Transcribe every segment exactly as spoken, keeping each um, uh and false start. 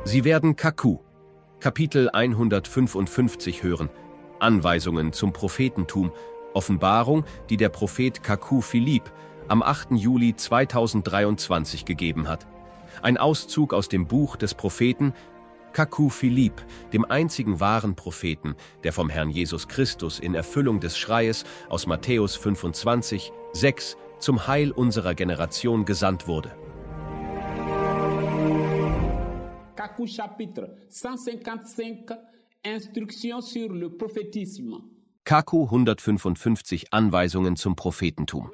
Sie werden Kaku, Kapitel hundertfünfundfünfzig hören, Anweisungen zum Prophetentum, Offenbarung, die der Prophet Kaku Philipp am achten Juli zweitausenddreiundzwanzig gegeben hat. Ein Auszug aus dem Buch des Propheten Kaku Philipp, dem einzigen wahren Propheten, der vom Herrn Jesus Christus in Erfüllung des Schreies aus Matthäus fünfundzwanzig, sechs zum Heil unserer Generation gesandt wurde. Kaku Chapitre hundertfünfundfünfzig Instructions sur le prophétisme. Kaku hundertfünfundfünfzig Anweisungen zum Prophetentum.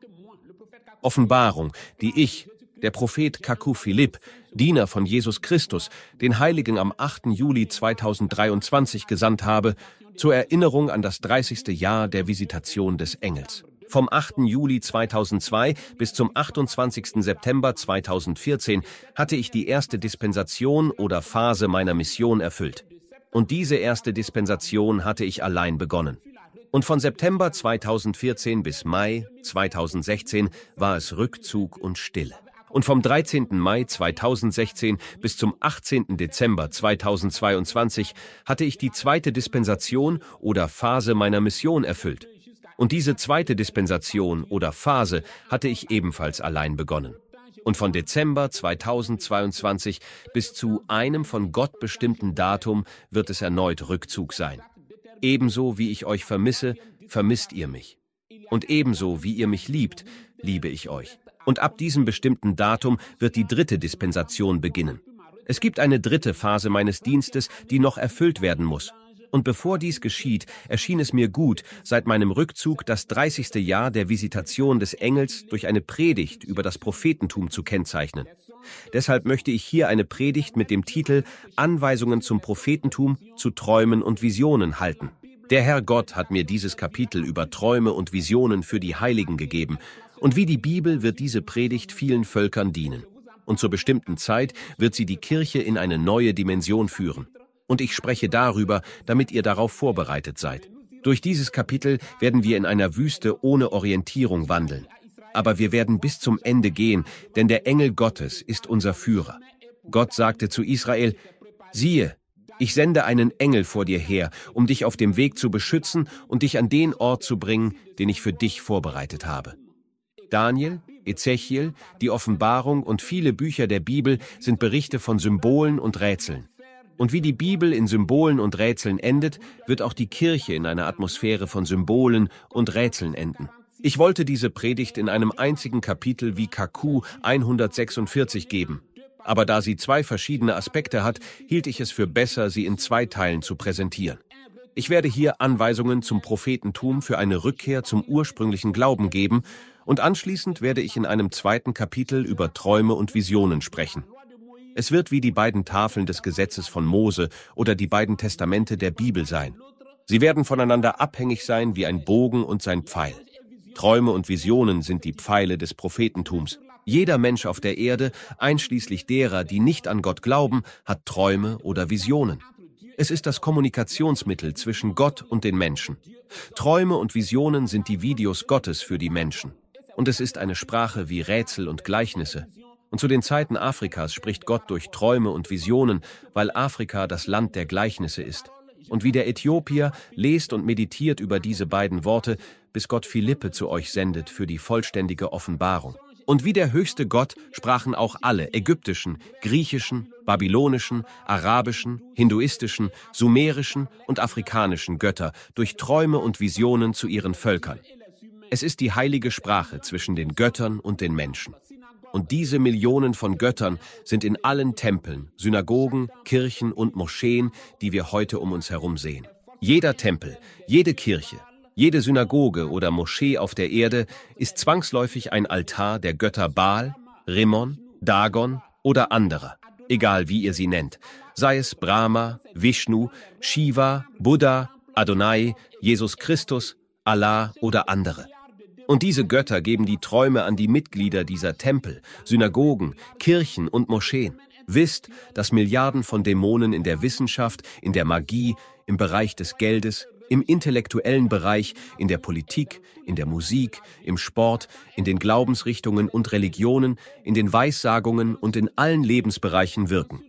Offenbarung, die ich, der Prophet Kaku Philipp, Diener von Jesus Christus, den Heiligen am achten Juli zweitausenddreiundzwanzig gesandt habe, zur Erinnerung an das dreißigste Jahr der Visitation des Engels. Vom achten Juli zweitausendzwei bis zum achtundzwanzigsten September zweitausendvierzehn hatte ich die erste Dispensation oder Phase meiner Mission erfüllt. Und diese erste Dispensation hatte ich allein begonnen. Und von September zweitausendvierzehn bis Mai zweitausendsechzehn war es Rückzug und Stille. Und vom dreizehnten Mai zweitausendsechzehn bis zum achtzehnten Dezember zweitausendzweiundzwanzig hatte ich die zweite Dispensation oder Phase meiner Mission erfüllt. Und diese zweite Dispensation oder Phase hatte ich ebenfalls allein begonnen. Und von Dezember zweitausendzweiundzwanzig bis zu einem von Gott bestimmten Datum wird es erneut Rückzug sein. Ebenso wie ich euch vermisse, vermisst ihr mich. Und ebenso wie ihr mich liebt, liebe ich euch. Und ab diesem bestimmten Datum wird die dritte Dispensation beginnen. Es gibt eine dritte Phase meines Dienstes, die noch erfüllt werden muss. Und bevor dies geschieht, erschien es mir gut, seit meinem Rückzug das dreißigste Jahr der Visitation des Engels durch eine Predigt über das Prophetentum zu kennzeichnen. Deshalb möchte ich hier eine Predigt mit dem Titel Anweisungen zum Prophetentum, zu Träumen und Visionen halten. Der Herr Gott hat mir dieses Kapitel über Träume und Visionen für die Heiligen gegeben. Und wie die Bibel wird diese Predigt vielen Völkern dienen. Und zur bestimmten Zeit wird sie die Kirche in eine neue Dimension führen. Und ich spreche darüber, damit ihr darauf vorbereitet seid. Durch dieses Kapitel werden wir in einer Wüste ohne Orientierung wandeln. Aber wir werden bis zum Ende gehen, denn der Engel Gottes ist unser Führer. Gott sagte zu Israel: Siehe, ich sende einen Engel vor dir her, um dich auf dem Weg zu beschützen und dich an den Ort zu bringen, den ich für dich vorbereitet habe. Daniel, Ezechiel, die Offenbarung und viele Bücher der Bibel sind Berichte von Symbolen und Rätseln. Und wie die Bibel in Symbolen und Rätseln endet, wird auch die Kirche in einer Atmosphäre von Symbolen und Rätseln enden. Ich wollte diese Predigt in einem einzigen Kapitel wie Kaku hundertsechsundvierzig geben. Aber da sie zwei verschiedene Aspekte hat, hielt ich es für besser, sie in zwei Teilen zu präsentieren. Ich werde hier Anweisungen zum Prophetentum für eine Rückkehr zum ursprünglichen Glauben geben und anschließend werde ich in einem zweiten Kapitel über Träume und Visionen sprechen. Es wird wie die beiden Tafeln des Gesetzes von Mose oder die beiden Testamente der Bibel sein. Sie werden voneinander abhängig sein wie ein Bogen und sein Pfeil. Träume und Visionen sind die Pfeile des Prophetentums. Jeder Mensch auf der Erde, einschließlich derer, die nicht an Gott glauben, hat Träume oder Visionen. Es ist das Kommunikationsmittel zwischen Gott und den Menschen. Träume und Visionen sind die Videos Gottes für die Menschen. Und es ist eine Sprache wie Rätsel und Gleichnisse. Und zu den Zeiten Afrikas spricht Gott durch Träume und Visionen, weil Afrika das Land der Gleichnisse ist. Und wie der Äthiopier lest und meditiert über diese beiden Worte, bis Gott Philippe zu euch sendet für die vollständige Offenbarung. Und wie der höchste Gott sprachen auch alle ägyptischen, griechischen, babylonischen, arabischen, hinduistischen, sumerischen und afrikanischen Götter durch Träume und Visionen zu ihren Völkern. Es ist die heilige Sprache zwischen den Göttern und den Menschen. Und diese Millionen von Göttern sind in allen Tempeln, Synagogen, Kirchen und Moscheen, die wir heute um uns herum sehen. Jeder Tempel, jede Kirche, jede Synagoge oder Moschee auf der Erde ist zwangsläufig ein Altar der Götter Baal, Rimmon, Dagon oder anderer, egal wie ihr sie nennt, sei es Brahma, Vishnu, Shiva, Buddha, Adonai, Jesus Christus, Allah oder andere. Und diese Götter geben die Träume an die Mitglieder dieser Tempel, Synagogen, Kirchen und Moscheen. Wisst, dass Milliarden von Dämonen in der Wissenschaft, in der Magie, im Bereich des Geldes, im intellektuellen Bereich, in der Politik, in der Musik, im Sport, in den Glaubensrichtungen und Religionen, in den Weissagungen und in allen Lebensbereichen wirken.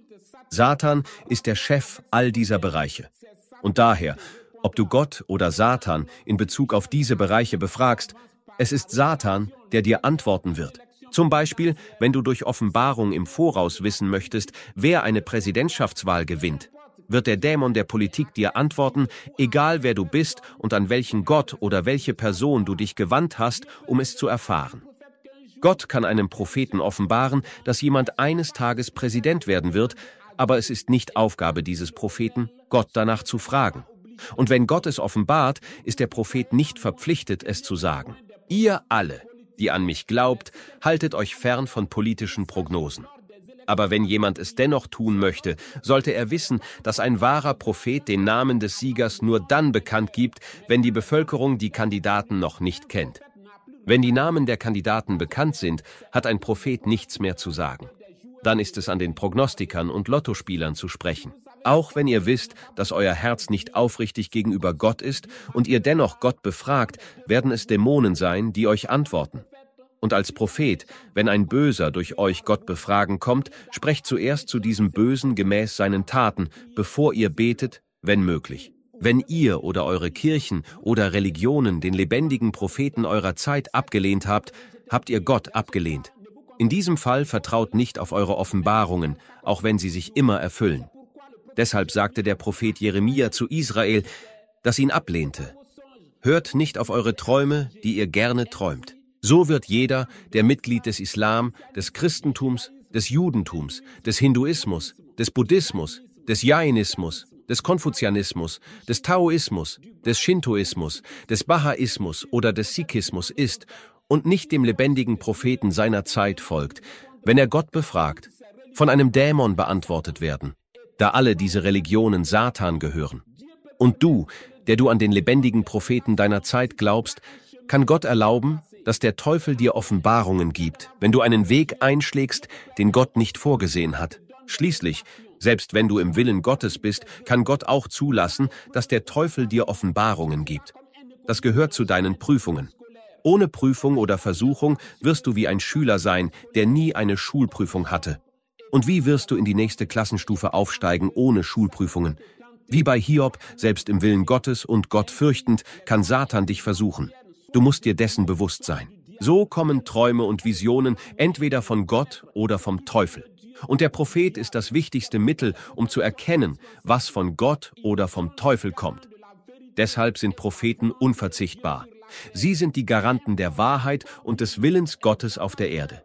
Satan ist der Chef all dieser Bereiche. Und daher, ob du Gott oder Satan in Bezug auf diese Bereiche befragst, es ist Satan, der dir antworten wird. Zum Beispiel, wenn du durch Offenbarung im Voraus wissen möchtest, wer eine Präsidentschaftswahl gewinnt, wird der Dämon der Politik dir antworten, egal wer du bist und an welchen Gott oder welche Person du dich gewandt hast, um es zu erfahren. Gott kann einem Propheten offenbaren, dass jemand eines Tages Präsident werden wird, aber es ist nicht Aufgabe dieses Propheten, Gott danach zu fragen. Und wenn Gott es offenbart, ist der Prophet nicht verpflichtet, es zu sagen. Ihr alle, die an mich glaubt, haltet euch fern von politischen Prognosen. Aber wenn jemand es dennoch tun möchte, sollte er wissen, dass ein wahrer Prophet den Namen des Siegers nur dann bekannt gibt, wenn die Bevölkerung die Kandidaten noch nicht kennt. Wenn die Namen der Kandidaten bekannt sind, hat ein Prophet nichts mehr zu sagen. Dann ist es an den Prognostikern und Lottospielern zu sprechen. Auch wenn ihr wisst, dass euer Herz nicht aufrichtig gegenüber Gott ist und ihr dennoch Gott befragt, werden es Dämonen sein, die euch antworten. Und als Prophet, wenn ein Böser durch euch Gott befragen kommt, sprecht zuerst zu diesem Bösen gemäß seinen Taten, bevor ihr betet, wenn möglich. Wenn ihr oder eure Kirchen oder Religionen den lebendigen Propheten eurer Zeit abgelehnt habt, habt ihr Gott abgelehnt. In diesem Fall vertraut nicht auf eure Offenbarungen, auch wenn sie sich immer erfüllen. Deshalb sagte der Prophet Jeremia zu Israel, das ihn ablehnte: Hört nicht auf eure Träume, die ihr gerne träumt. So wird jeder, der Mitglied des Islam, des Christentums, des Judentums, des Hinduismus, des Buddhismus, des Jainismus, des Konfuzianismus, des Taoismus, des Shintoismus, des Bahaismus oder des Sikhismus ist und nicht dem lebendigen Propheten seiner Zeit folgt, wenn er Gott befragt, von einem Dämon beantwortet werden, da alle diese Religionen Satan gehören. Und du, der du an den lebendigen Propheten deiner Zeit glaubst, kann Gott erlauben, dass der Teufel dir Offenbarungen gibt, wenn du einen Weg einschlägst, den Gott nicht vorgesehen hat. Schließlich, selbst wenn du im Willen Gottes bist, kann Gott auch zulassen, dass der Teufel dir Offenbarungen gibt. Das gehört zu deinen Prüfungen. Ohne Prüfung oder Versuchung wirst du wie ein Schüler sein, der nie eine Schulprüfung hatte. Und wie wirst du in die nächste Klassenstufe aufsteigen ohne Schulprüfungen? Wie bei Hiob, selbst im Willen Gottes und Gott fürchtend, kann Satan dich versuchen. Du musst dir dessen bewusst sein. So kommen Träume und Visionen entweder von Gott oder vom Teufel. Und der Prophet ist das wichtigste Mittel, um zu erkennen, was von Gott oder vom Teufel kommt. Deshalb sind Propheten unverzichtbar. Sie sind die Garanten der Wahrheit und des Willens Gottes auf der Erde.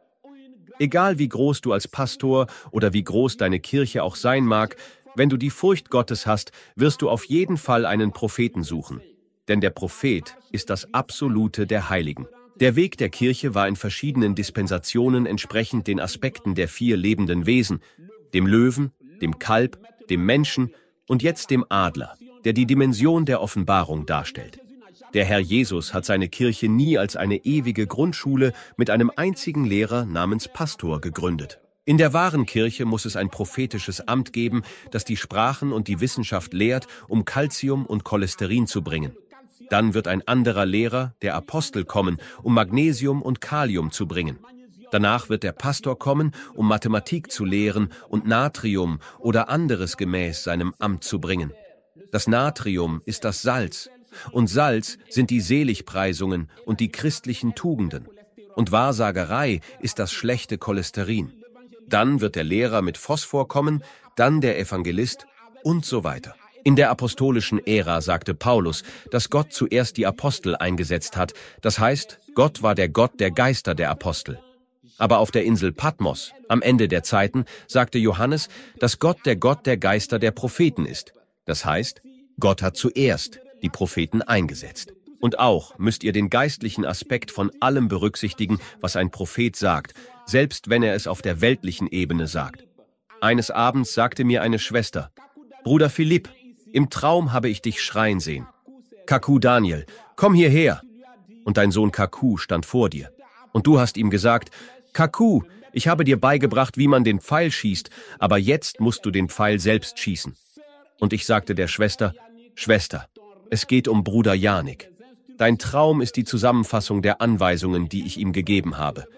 Egal wie groß du als Pastor oder wie groß deine Kirche auch sein mag, wenn du die Furcht Gottes hast, wirst du auf jeden Fall einen Propheten suchen. Denn der Prophet ist das Absolute der Heiligen. Der Weg der Kirche war in verschiedenen Dispensationen entsprechend den Aspekten der vier lebenden Wesen, dem Löwen, dem Kalb, dem Menschen und jetzt dem Adler, der die Dimension der Offenbarung darstellt. Der Herr Jesus hat seine Kirche nie als eine ewige Grundschule mit einem einzigen Lehrer namens Pastor gegründet. In der wahren Kirche muss es ein prophetisches Amt geben, das die Sprachen und die Wissenschaft lehrt, um Calcium und Cholesterin zu bringen. Dann wird ein anderer Lehrer, der Apostel, kommen, um Magnesium und Kalium zu bringen. Danach wird der Pastor kommen, um Mathematik zu lehren und Natrium oder anderes gemäß seinem Amt zu bringen. Das Natrium ist das Salz, und Salz sind die Seligpreisungen und die christlichen Tugenden. Und Wahrsagerei ist das schlechte Cholesterin. Dann wird der Lehrer mit Phosphor kommen, dann der Evangelist und so weiter. In der apostolischen Ära sagte Paulus, dass Gott zuerst die Apostel eingesetzt hat. Das heißt, Gott war der Gott der Geister der Apostel. Aber auf der Insel Patmos, am Ende der Zeiten, sagte Johannes, dass Gott der Gott der Geister der Propheten ist. Das heißt, Gott hat zuerst die Propheten eingesetzt. Und auch müsst ihr den geistlichen Aspekt von allem berücksichtigen, was ein Prophet sagt, selbst wenn er es auf der weltlichen Ebene sagt. Eines Abends sagte mir eine Schwester: Bruder Philipp, im Traum habe ich dich schreien sehen. Kaku Daniel, komm hierher. Und dein Sohn Kaku stand vor dir. Und du hast ihm gesagt: Kaku, ich habe dir beigebracht, wie man den Pfeil schießt, aber jetzt musst du den Pfeil selbst schießen. Und ich sagte der Schwester: Schwester, es geht um Bruder Janik. Dein Traum ist die Zusammenfassung der Anweisungen, die ich ihm gegeben habe.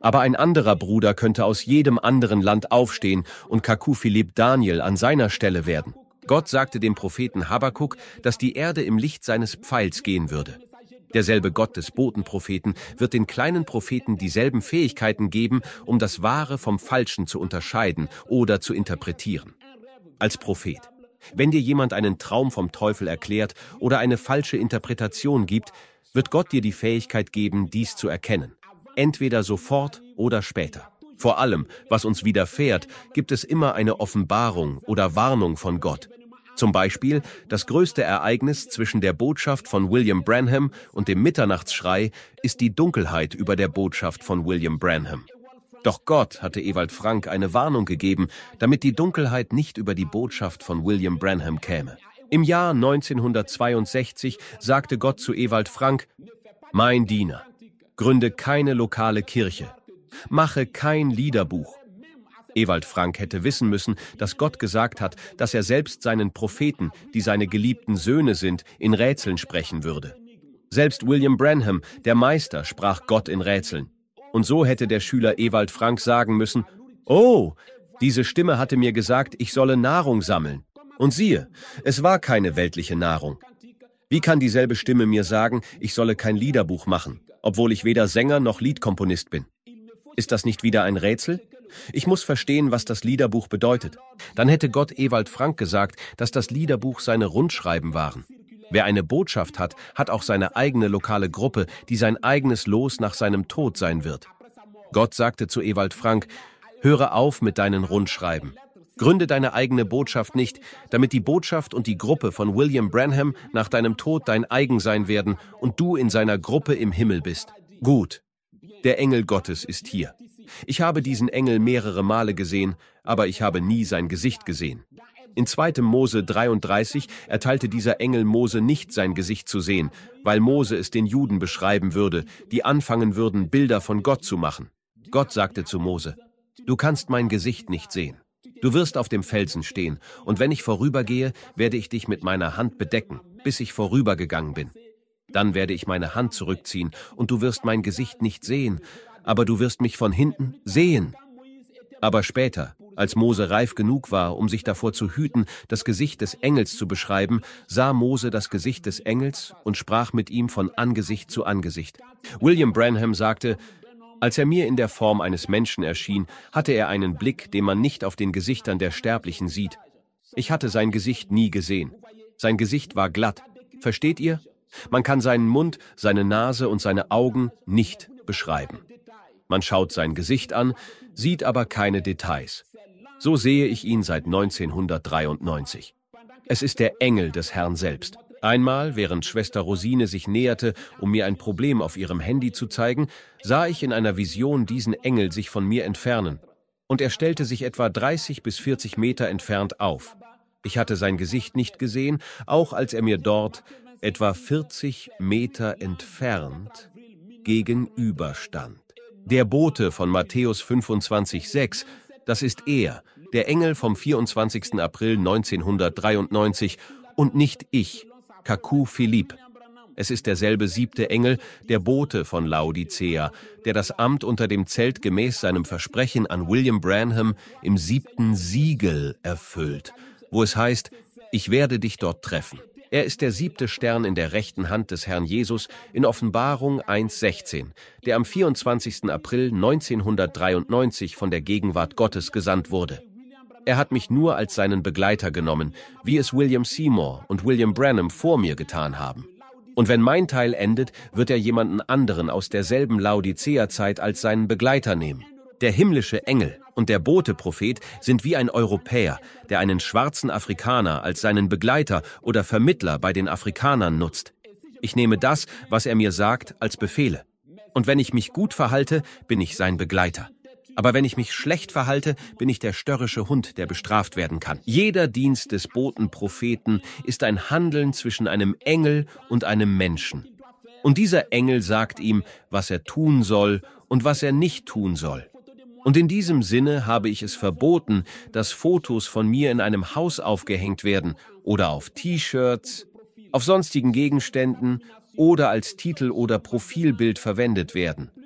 Aber ein anderer Bruder könnte aus jedem anderen Land aufstehen und Kaku Philipp Daniel an seiner Stelle werden. Gott sagte dem Propheten Habakuk, dass die Erde im Licht seines Pfeils gehen würde. Derselbe Gott des Botenpropheten wird den kleinen Propheten dieselben Fähigkeiten geben, um das Wahre vom Falschen zu unterscheiden oder zu interpretieren. Als Prophet. Wenn dir jemand einen Traum vom Teufel erklärt oder eine falsche Interpretation gibt, wird Gott dir die Fähigkeit geben, dies zu erkennen. Entweder sofort oder später. Vor allem, was uns widerfährt, gibt es immer eine Offenbarung oder Warnung von Gott. Zum Beispiel das größte Ereignis zwischen der Botschaft von William Branham und dem Mitternachtsschrei ist die Dunkelheit über der Botschaft von William Branham. Doch Gott hatte Ewald Frank eine Warnung gegeben, damit die Dunkelheit nicht über die Botschaft von William Branham käme. Im Jahr neunzehnhundertzweiundsechzig sagte Gott zu Ewald Frank: Mein Diener, gründe keine lokale Kirche, mache kein Liederbuch. Ewald Frank hätte wissen müssen, dass Gott gesagt hat, dass er selbst seinen Propheten, die seine geliebten Söhne sind, in Rätseln sprechen würde. Selbst William Branham, der Meister, sprach Gott in Rätseln. Und so hätte der Schüler Ewald Frank sagen müssen: Oh, diese Stimme hatte mir gesagt, ich solle Nahrung sammeln. Und siehe, es war keine weltliche Nahrung. Wie kann dieselbe Stimme mir sagen, ich solle kein Liederbuch machen, obwohl ich weder Sänger noch Liedkomponist bin? Ist das nicht wieder ein Rätsel? Ich muss verstehen, was das Liederbuch bedeutet. Dann hätte Gott Ewald Frank gesagt, dass das Liederbuch seine Rundschreiben waren. Wer eine Botschaft hat, hat auch seine eigene lokale Gruppe, die sein eigenes Los nach seinem Tod sein wird. Gott sagte zu Ewald Frank: Höre auf mit deinen Rundschreiben. Gründe deine eigene Botschaft nicht, damit die Botschaft und die Gruppe von William Branham nach deinem Tod dein eigen sein werden und du in seiner Gruppe im Himmel bist. Gut, der Engel Gottes ist hier. Ich habe diesen Engel mehrere Male gesehen, aber ich habe nie sein Gesicht gesehen. In zweiter Mose dreiunddreißig erteilte dieser Engel Mose nicht sein Gesicht zu sehen, weil Mose es den Juden beschreiben würde, die anfangen würden, Bilder von Gott zu machen. Gott sagte zu Mose: Du kannst mein Gesicht nicht sehen. Du wirst auf dem Felsen stehen, und wenn ich vorübergehe, werde ich dich mit meiner Hand bedecken, bis ich vorübergegangen bin. Dann werde ich meine Hand zurückziehen, und du wirst mein Gesicht nicht sehen, aber du wirst mich von hinten sehen. Aber später, als Mose reif genug war, um sich davor zu hüten, das Gesicht des Engels zu beschreiben, sah Mose das Gesicht des Engels und sprach mit ihm von Angesicht zu Angesicht. William Branham sagte: Als er mir in der Form eines Menschen erschien, hatte er einen Blick, den man nicht auf den Gesichtern der Sterblichen sieht. Ich hatte sein Gesicht nie gesehen. Sein Gesicht war glatt. Versteht ihr? Man kann seinen Mund, seine Nase und seine Augen nicht beschreiben. Man schaut sein Gesicht an, sieht aber keine Details. So sehe ich ihn seit neunzehnhundertdreiundneunzig. Es ist der Engel des Herrn selbst. Einmal, während Schwester Rosine sich näherte, um mir ein Problem auf ihrem Handy zu zeigen, sah ich in einer Vision diesen Engel sich von mir entfernen. Und er stellte sich etwa dreißig bis vierzig Meter entfernt auf. Ich hatte sein Gesicht nicht gesehen, auch als er mir dort, etwa vierzig Meter entfernt, gegenüberstand. Der Bote von Matthäus fünfundzwanzig sechs, das ist er, der Engel vom vierundzwanzigsten April neunzehnhundertdreiundneunzig und nicht ich, Kaku Philipp. Es ist derselbe siebte Engel, der Bote von Laodicea, der das Amt unter dem Zelt gemäß seinem Versprechen an William Branham im siebten Siegel erfüllt, wo es heißt: Ich werde dich dort treffen. Er ist der siebte Stern in der rechten Hand des Herrn Jesus in Offenbarung eins sechzehn, der am vierundzwanzigsten April neunzehnhundertdreiundneunzig von der Gegenwart Gottes gesandt wurde. Er hat mich nur als seinen Begleiter genommen, wie es William Seymour und William Branham vor mir getan haben. Und wenn mein Teil endet, wird er jemanden anderen aus derselben Laodicea-Zeit als seinen Begleiter nehmen. Der himmlische Engel und der Bote-Prophet sind wie ein Europäer, der einen schwarzen Afrikaner als seinen Begleiter oder Vermittler bei den Afrikanern nutzt. Ich nehme das, was er mir sagt, als Befehle. Und wenn ich mich gut verhalte, bin ich sein Begleiter. Aber wenn ich mich schlecht verhalte, bin ich der störrische Hund, der bestraft werden kann. Jeder Dienst des Botenpropheten ist ein Handeln zwischen einem Engel und einem Menschen. Und dieser Engel sagt ihm, was er tun soll und was er nicht tun soll. Und in diesem Sinne habe ich es verboten, dass Fotos von mir in einem Haus aufgehängt werden oder auf T-Shirts, auf sonstigen Gegenständen oder als Titel oder Profilbild verwendet werden.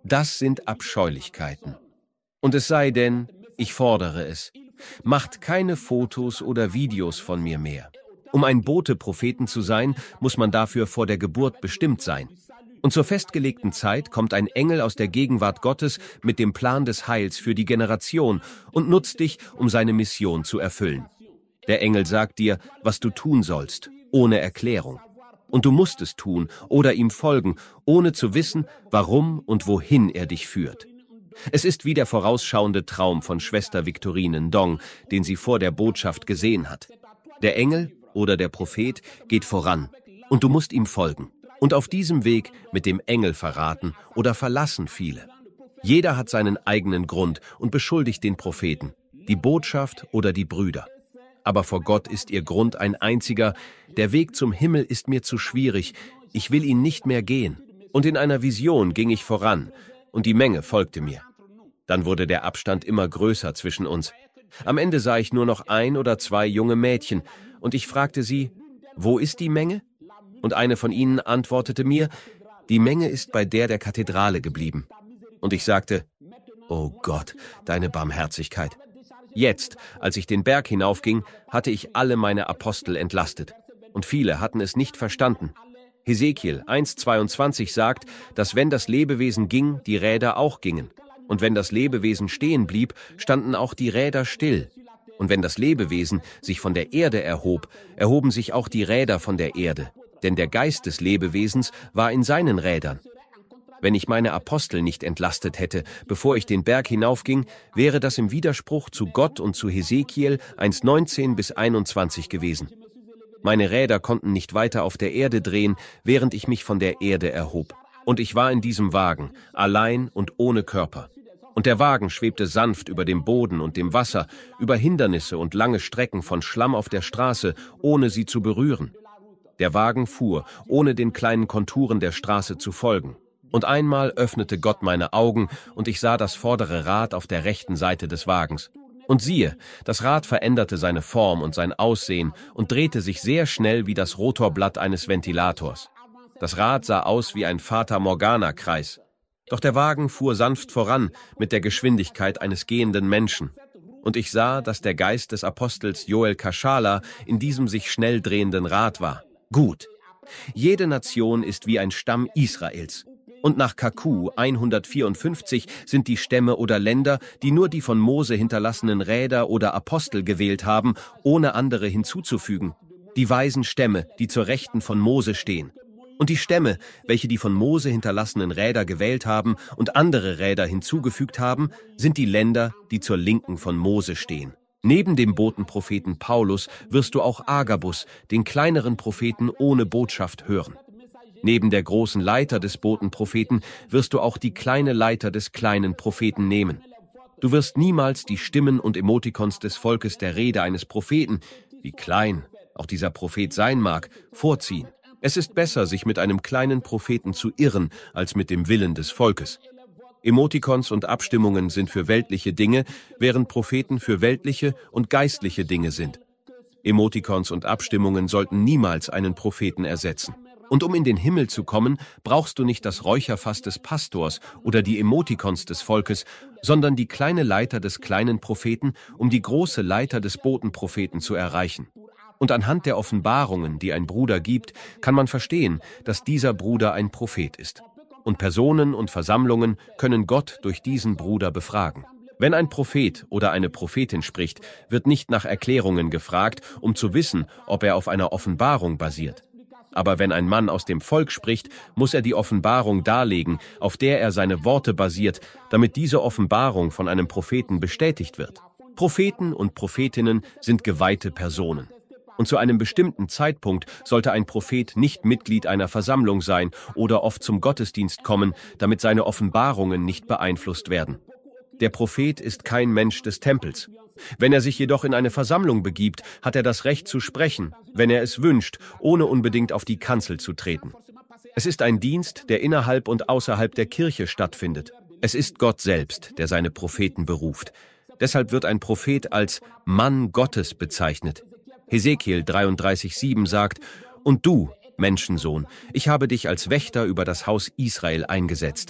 Das sind Abscheulichkeiten. Und es sei denn, ich fordere es, macht keine Fotos oder Videos von mir mehr. Um ein Bote Propheten zu sein, muss man dafür vor der Geburt bestimmt sein. Und zur festgelegten Zeit kommt ein Engel aus der Gegenwart Gottes mit dem Plan des Heils für die Generation und nutzt dich, um seine Mission zu erfüllen. Der Engel sagt dir, was du tun sollst, ohne Erklärung. Und du musst es tun oder ihm folgen, ohne zu wissen, warum und wohin er dich führt. Es ist wie der vorausschauende Traum von Schwester Victorine Ndong, den sie vor der Botschaft gesehen hat. Der Engel oder der Prophet geht voran und du musst ihm folgen. Und auf diesem Weg mit dem Engel verraten oder verlassen viele. Jeder hat seinen eigenen Grund und beschuldigt den Propheten, die Botschaft oder die Brüder. Aber vor Gott ist ihr Grund ein einziger: Der Weg zum Himmel ist mir zu schwierig, ich will ihn nicht mehr gehen. Und in einer Vision ging ich voran, und die Menge folgte mir. Dann wurde der Abstand immer größer zwischen uns. Am Ende sah ich nur noch ein oder zwei junge Mädchen, und ich fragte sie, wo ist die Menge? Und eine von ihnen antwortete mir, die Menge ist bei der der Kathedrale geblieben. Und ich sagte, oh Gott, deine Barmherzigkeit. Jetzt, als ich den Berg hinaufging, hatte ich alle meine Apostel entlastet. Und viele hatten es nicht verstanden. Hesekiel eins zweiundzwanzig sagt, dass wenn das Lebewesen ging, die Räder auch gingen. Und wenn das Lebewesen stehen blieb, standen auch die Räder still. Und wenn das Lebewesen sich von der Erde erhob, erhoben sich auch die Räder von der Erde. Denn der Geist des Lebewesens war in seinen Rädern. Wenn ich meine Apostel nicht entlastet hätte, bevor ich den Berg hinaufging, wäre das im Widerspruch zu Gott und zu Hesekiel eins neunzehn bis einundzwanzig gewesen. Meine Räder konnten nicht weiter auf der Erde drehen, während ich mich von der Erde erhob. Und ich war in diesem Wagen, allein und ohne Körper. Und der Wagen schwebte sanft über dem Boden und dem Wasser, über Hindernisse und lange Strecken von Schlamm auf der Straße, ohne sie zu berühren. Der Wagen fuhr, ohne den kleinen Konturen der Straße zu folgen. Und einmal öffnete Gott meine Augen, und ich sah das vordere Rad auf der rechten Seite des Wagens. Und siehe, das Rad veränderte seine Form und sein Aussehen und drehte sich sehr schnell wie das Rotorblatt eines Ventilators. Das Rad sah aus wie ein Fata-Morgana-Kreis. Doch der Wagen fuhr sanft voran mit der Geschwindigkeit eines gehenden Menschen. Und ich sah, dass der Geist des Apostels Joel Kaschala in diesem sich schnell drehenden Rad war. Gut. Jede Nation ist wie ein Stamm Israels. Und nach Kaku hundertvierundfünfzig sind die Stämme oder Länder, die nur die von Mose hinterlassenen Räder oder Apostel gewählt haben, ohne andere hinzuzufügen. Die weisen Stämme, die zur Rechten von Mose stehen. Und die Stämme, welche die von Mose hinterlassenen Räder gewählt haben und andere Räder hinzugefügt haben, sind die Länder, die zur Linken von Mose stehen. Neben dem Botenpropheten Paulus wirst du auch Agabus, den kleineren Propheten ohne Botschaft, hören. Neben der großen Leiter des Botenpropheten wirst du auch die kleine Leiter des kleinen Propheten nehmen. Du wirst niemals die Stimmen und Emotikons des Volkes der Rede eines Propheten, wie klein auch dieser Prophet sein mag, vorziehen. Es ist besser, sich mit einem kleinen Propheten zu irren, als mit dem Willen des Volkes. Emotikons und Abstimmungen sind für weltliche Dinge, während Propheten für weltliche und geistliche Dinge sind. Emotikons und Abstimmungen sollten niemals einen Propheten ersetzen. Und um in den Himmel zu kommen, brauchst du nicht das Räucherfass des Pastors oder die Emotikons des Volkes, sondern die kleine Leiter des kleinen Propheten, um die große Leiter des Botenpropheten zu erreichen. Und anhand der Offenbarungen, die ein Bruder gibt, kann man verstehen, dass dieser Bruder ein Prophet ist. Und Personen und Versammlungen können Gott durch diesen Bruder befragen. Wenn ein Prophet oder eine Prophetin spricht, wird nicht nach Erklärungen gefragt, um zu wissen, ob er auf einer Offenbarung basiert. Aber wenn ein Mann aus dem Volk spricht, muss er die Offenbarung darlegen, auf der er seine Worte basiert, damit diese Offenbarung von einem Propheten bestätigt wird. Propheten und Prophetinnen sind geweihte Personen. Und zu einem bestimmten Zeitpunkt sollte ein Prophet nicht Mitglied einer Versammlung sein oder oft zum Gottesdienst kommen, damit seine Offenbarungen nicht beeinflusst werden. Der Prophet ist kein Mensch des Tempels. Wenn er sich jedoch in eine Versammlung begibt, hat er das Recht zu sprechen, wenn er es wünscht, ohne unbedingt auf die Kanzel zu treten. Es ist ein Dienst, der innerhalb und außerhalb der Kirche stattfindet. Es ist Gott selbst, der seine Propheten beruft. Deshalb wird ein Prophet als Mann Gottes bezeichnet. Hesekiel dreiunddreißig sieben sagt, und du, Menschensohn, ich habe dich als Wächter über das Haus Israel eingesetzt.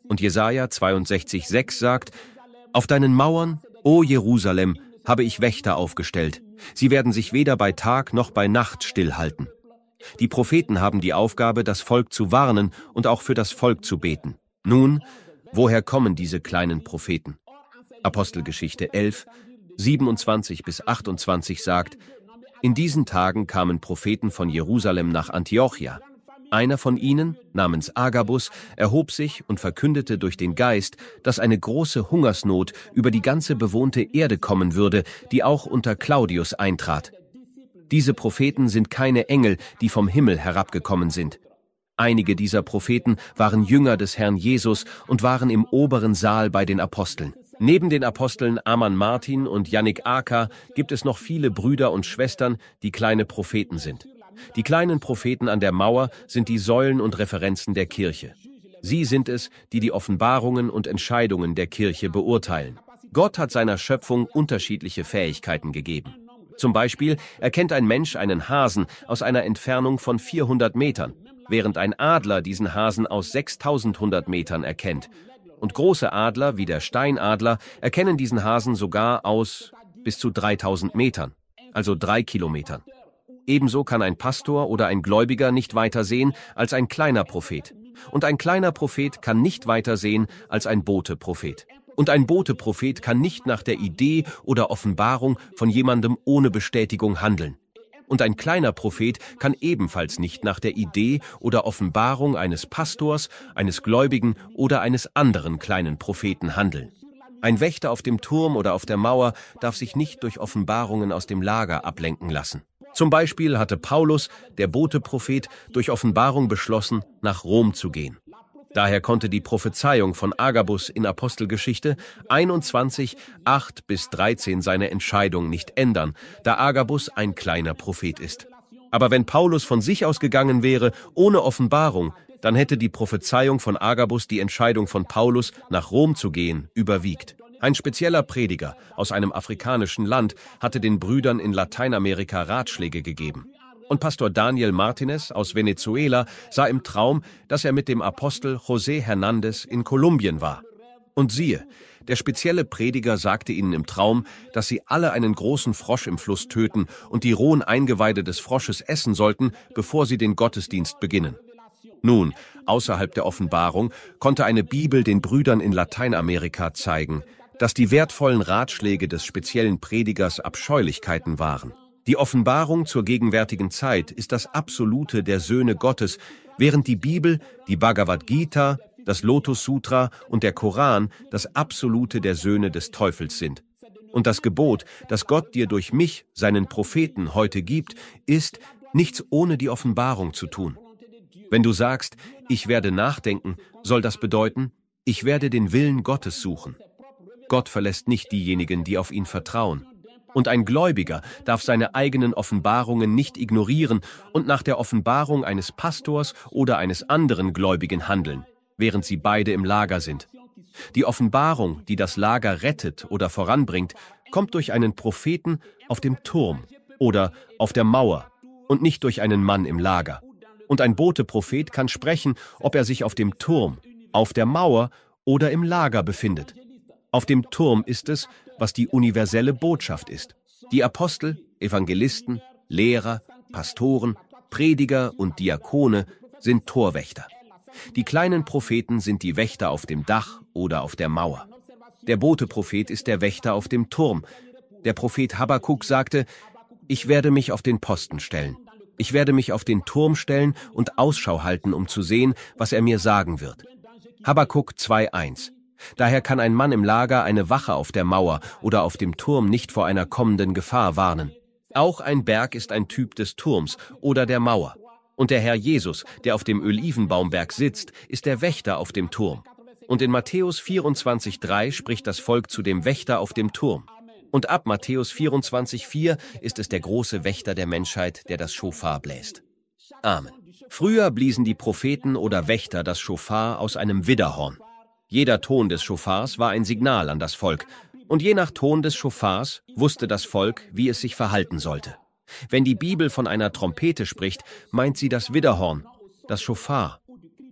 Und Jesaja zweiundsechzig sechs sagt: Auf deinen Mauern, o Jerusalem, habe ich Wächter aufgestellt. Sie werden sich weder bei Tag noch bei Nacht stillhalten. Die Propheten haben die Aufgabe, das Volk zu warnen und auch für das Volk zu beten. Nun, woher kommen diese kleinen Propheten? Apostelgeschichte elf, siebenundzwanzig bis achtundzwanzig sagt: In diesen Tagen kamen Propheten von Jerusalem nach Antiochia. Einer von ihnen, namens Agabus, erhob sich und verkündete durch den Geist, dass eine große Hungersnot über die ganze bewohnte Erde kommen würde, die auch unter Claudius eintrat. Diese Propheten sind keine Engel, die vom Himmel herabgekommen sind. Einige dieser Propheten waren Jünger des Herrn Jesus und waren im oberen Saal bei den Aposteln. Neben den Aposteln Aman Martin und Yannick Aka gibt es noch viele Brüder und Schwestern, die kleine Propheten sind. Die kleinen Propheten an der Mauer sind die Säulen und Referenzen der Kirche. Sie sind es, die die Offenbarungen und Entscheidungen der Kirche beurteilen. Gott hat seiner Schöpfung unterschiedliche Fähigkeiten gegeben. Zum Beispiel erkennt ein Mensch einen Hasen aus einer Entfernung von vierhundert Metern, während ein Adler diesen Hasen aus sechstausendhundert Metern erkennt. Und große Adler wie der Steinadler erkennen diesen Hasen sogar aus bis zu dreitausend Metern, also drei Kilometern. Ebenso kann ein Pastor oder ein Gläubiger nicht weiter sehen als ein kleiner Prophet. Und ein kleiner Prophet kann nicht weiter sehen als ein Bote-Prophet. Und ein Bote-Prophet kann nicht nach der Idee oder Offenbarung von jemandem ohne Bestätigung handeln. Und ein kleiner Prophet kann ebenfalls nicht nach der Idee oder Offenbarung eines Pastors, eines Gläubigen oder eines anderen kleinen Propheten handeln. Ein Wächter auf dem Turm oder auf der Mauer darf sich nicht durch Offenbarungen aus dem Lager ablenken lassen. Zum Beispiel hatte Paulus, der Bote-Prophet, durch Offenbarung beschlossen, nach Rom zu gehen. Daher konnte die Prophezeiung von Agabus in Apostelgeschichte einundzwanzig, acht bis dreizehn seine Entscheidung nicht ändern, da Agabus ein kleiner Prophet ist. Aber wenn Paulus von sich aus gegangen wäre, ohne Offenbarung, dann hätte die Prophezeiung von Agabus die Entscheidung von Paulus, nach Rom zu gehen, überwiegt. Ein spezieller Prediger aus einem afrikanischen Land hatte den Brüdern in Lateinamerika Ratschläge gegeben. Und Pastor Daniel Martinez aus Venezuela sah im Traum, dass er mit dem Apostel José Hernández in Kolumbien war. Und siehe, der spezielle Prediger sagte ihnen im Traum, dass sie alle einen großen Frosch im Fluss töten und die rohen Eingeweide des Frosches essen sollten, bevor sie den Gottesdienst beginnen. Nun, außerhalb der Offenbarung konnte eine Bibel den Brüdern in Lateinamerika zeigen, dass die wertvollen Ratschläge des speziellen Predigers Abscheulichkeiten waren. Die Offenbarung zur gegenwärtigen Zeit ist das Absolute der Söhne Gottes, während die Bibel, die Bhagavad Gita, das Lotus Sutra und der Koran das Absolute der Söhne des Teufels sind. Und das Gebot, das Gott dir durch mich, seinen Propheten, heute gibt, ist, nichts ohne die Offenbarung zu tun. Wenn du sagst, ich werde nachdenken, soll das bedeuten, ich werde den Willen Gottes suchen. Gott verlässt nicht diejenigen, die auf ihn vertrauen. Und ein Gläubiger darf seine eigenen Offenbarungen nicht ignorieren und nach der Offenbarung eines Pastors oder eines anderen Gläubigen handeln, während sie beide im Lager sind. Die Offenbarung, die das Lager rettet oder voranbringt, kommt durch einen Propheten auf dem Turm oder auf der Mauer und nicht durch einen Mann im Lager. Und ein Bote-Prophet kann sprechen, ob er sich auf dem Turm, auf der Mauer oder im Lager befindet. Auf dem Turm ist es, was die universelle Botschaft ist. Die Apostel, Evangelisten, Lehrer, Pastoren, Prediger und Diakone sind Torwächter. Die kleinen Propheten sind die Wächter auf dem Dach oder auf der Mauer. Der Bote-Prophet ist der Wächter auf dem Turm. Der Prophet Habakuk sagte, ich werde mich auf den Posten stellen. Ich werde mich auf den Turm stellen und Ausschau halten, um zu sehen, was er mir sagen wird. Habakuk zwei eins. Daher kann ein Mann im Lager eine Wache auf der Mauer oder auf dem Turm nicht vor einer kommenden Gefahr warnen. Auch ein Berg ist ein Typ des Turms oder der Mauer. Und der Herr Jesus, der auf dem Olivenbaumberg sitzt, ist der Wächter auf dem Turm. Und in Matthäus vierundzwanzig drei spricht das Volk zu dem Wächter auf dem Turm. Und ab Matthäus vierundzwanzig vier ist es der große Wächter der Menschheit, der das Schofar bläst. Amen. Früher bliesen die Propheten oder Wächter das Schofar aus einem Widderhorn. Jeder Ton des Schofars war ein Signal an das Volk, und je nach Ton des Schofars wusste das Volk, wie es sich verhalten sollte. Wenn die Bibel von einer Trompete spricht, meint sie das Widderhorn, das Schofar.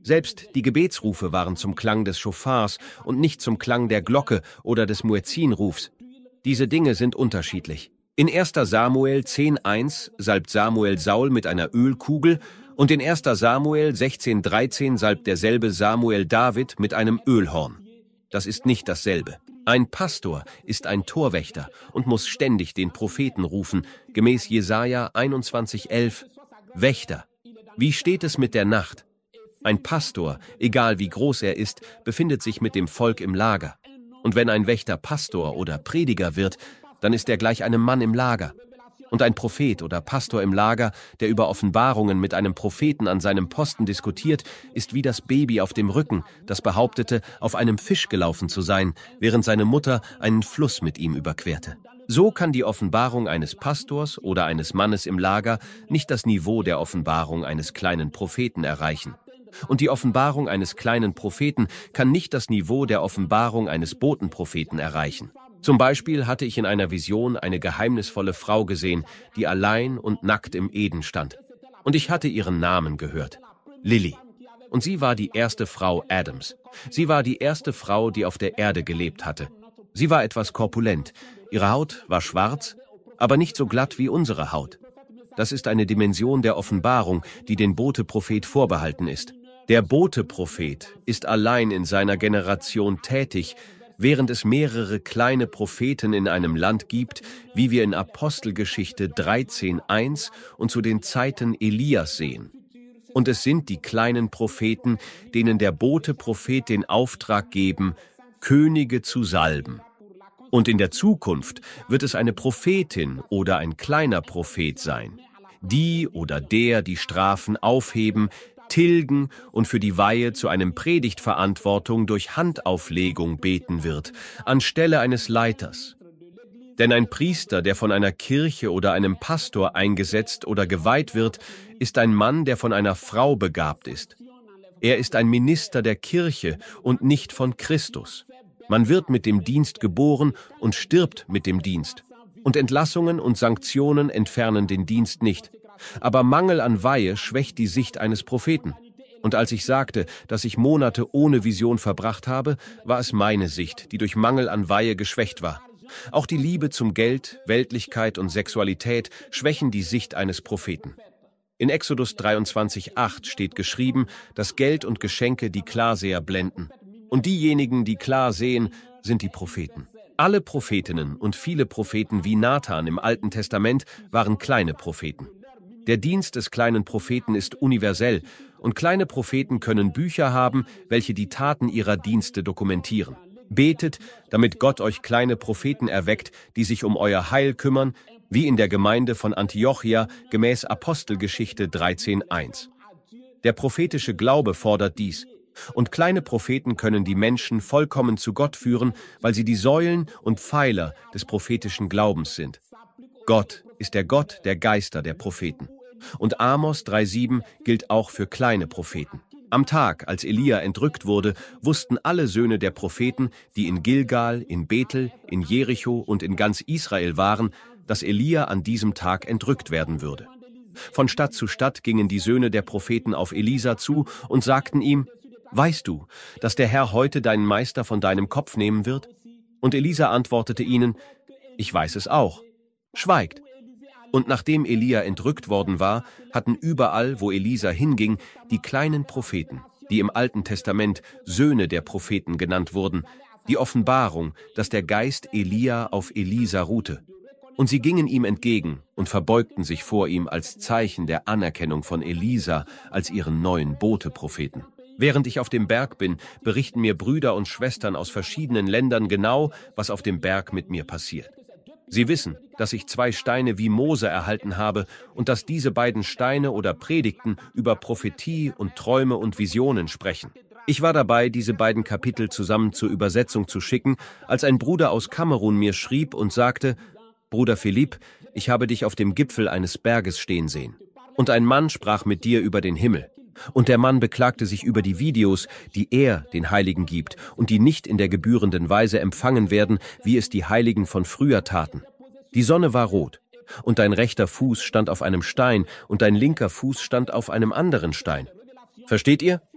Selbst die Gebetsrufe waren zum Klang des Schofars und nicht zum Klang der Glocke oder des Muezzinrufs. Diese Dinge sind unterschiedlich. In erster Samuel zehn eins salbt Samuel Saul mit einer Ölkugel und in erster Samuel sechzehn dreizehn salbt derselbe Samuel David mit einem Ölhorn. Das ist nicht dasselbe. Ein Pastor ist ein Torwächter und muss ständig den Propheten rufen, gemäß Jesaja einundzwanzig elf. Wächter. Wie steht es mit der Nacht? Ein Pastor, egal wie groß er ist, befindet sich mit dem Volk im Lager. Und wenn ein Wächter Pastor oder Prediger wird, dann ist er gleich einem Mann im Lager. Und ein Prophet oder Pastor im Lager, der über Offenbarungen mit einem Propheten an seinem Posten diskutiert, ist wie das Baby auf dem Rücken, das behauptete, auf einem Fisch gelaufen zu sein, während seine Mutter einen Fluss mit ihm überquerte. So kann die Offenbarung eines Pastors oder eines Mannes im Lager nicht das Niveau der Offenbarung eines kleinen Propheten erreichen. Und die Offenbarung eines kleinen Propheten kann nicht das Niveau der Offenbarung eines Botenpropheten erreichen. Zum Beispiel hatte ich in einer Vision eine geheimnisvolle Frau gesehen, die allein und nackt im Eden stand. Und ich hatte ihren Namen gehört. Lilly. Und sie war die erste Frau Adams. Sie war die erste Frau, die auf der Erde gelebt hatte. Sie war etwas korpulent. Ihre Haut war schwarz, aber nicht so glatt wie unsere Haut. Das ist eine Dimension der Offenbarung, die den Bote-Prophet vorbehalten ist. Der Bote-Prophet ist allein in seiner Generation tätig, während es mehrere kleine Propheten in einem Land gibt, wie wir in Apostelgeschichte dreizehn eins und zu den Zeiten Elias sehen. Und es sind die kleinen Propheten, denen der Bote-Prophet den Auftrag geben, Könige zu salben. Und in der Zukunft wird es eine Prophetin oder ein kleiner Prophet sein, die oder der die Strafen aufheben, tilgen und für die Weihe zu einem Predigtverantwortung durch Handauflegung beten wird, anstelle eines Leiters. Denn ein Priester, der von einer Kirche oder einem Pastor eingesetzt oder geweiht wird, ist ein Mann, der von einer Frau begabt ist. Er ist ein Minister der Kirche und nicht von Christus. Man wird mit dem Dienst geboren und stirbt mit dem Dienst. Und Entlassungen und Sanktionen entfernen den Dienst nicht. Aber Mangel an Weihe schwächt die Sicht eines Propheten. Und als ich sagte, dass ich Monate ohne Vision verbracht habe, war es meine Sicht, die durch Mangel an Weihe geschwächt war. Auch die Liebe zum Geld, Weltlichkeit und Sexualität schwächen die Sicht eines Propheten. In Exodus dreiundzwanzig acht steht geschrieben, dass Geld und Geschenke die Klarseher blenden. Und diejenigen, die klar sehen, sind die Propheten. Alle Prophetinnen und viele Propheten wie Nathan im Alten Testament waren kleine Propheten. Der Dienst des kleinen Propheten ist universell und kleine Propheten können Bücher haben, welche die Taten ihrer Dienste dokumentieren. Betet, damit Gott euch kleine Propheten erweckt, die sich um euer Heil kümmern, wie in der Gemeinde von Antiochia gemäß Apostelgeschichte dreizehn eins. Der prophetische Glaube fordert dies. Und kleine Propheten können die Menschen vollkommen zu Gott führen, weil sie die Säulen und Pfeiler des prophetischen Glaubens sind. Gott ist der Gott der Geister der Propheten. Und Amos drei sieben gilt auch für kleine Propheten. Am Tag, als Elia entrückt wurde, wussten alle Söhne der Propheten, die in Gilgal, in Bethel, in Jericho und in ganz Israel waren, dass Elia an diesem Tag entrückt werden würde. Von Stadt zu Stadt gingen die Söhne der Propheten auf Elisa zu und sagten ihm, »Weißt du, dass der Herr heute deinen Meister von deinem Kopf nehmen wird?« Und Elisa antwortete ihnen, »Ich weiß es auch. Schweigt.« Und nachdem Elia entrückt worden war, hatten überall, wo Elisa hinging, die kleinen Propheten, die im Alten Testament Söhne der Propheten genannt wurden, die Offenbarung, dass der Geist Elia auf Elisa ruhte. Und sie gingen ihm entgegen und verbeugten sich vor ihm als Zeichen der Anerkennung von Elisa als ihren neuen Bote-Propheten. Während ich auf dem Berg bin, berichten mir Brüder und Schwestern aus verschiedenen Ländern genau, was auf dem Berg mit mir passiert. Sie wissen, dass ich zwei Steine wie Mose erhalten habe und dass diese beiden Steine oder Predigten über Prophetie und Träume und Visionen sprechen. Ich war dabei, diese beiden Kapitel zusammen zur Übersetzung zu schicken, als ein Bruder aus Kamerun mir schrieb und sagte, »Bruder Philipp, ich habe dich auf dem Gipfel eines Berges stehen sehen. Und ein Mann sprach mit dir über den Himmel. Und der Mann beklagte sich über die Videos, die er den Heiligen gibt und die nicht in der gebührenden Weise empfangen werden, wie es die Heiligen von früher taten. Die Sonne war rot, und dein rechter Fuß stand auf einem Stein und dein linker Fuß stand auf einem anderen Stein. Versteht ihr?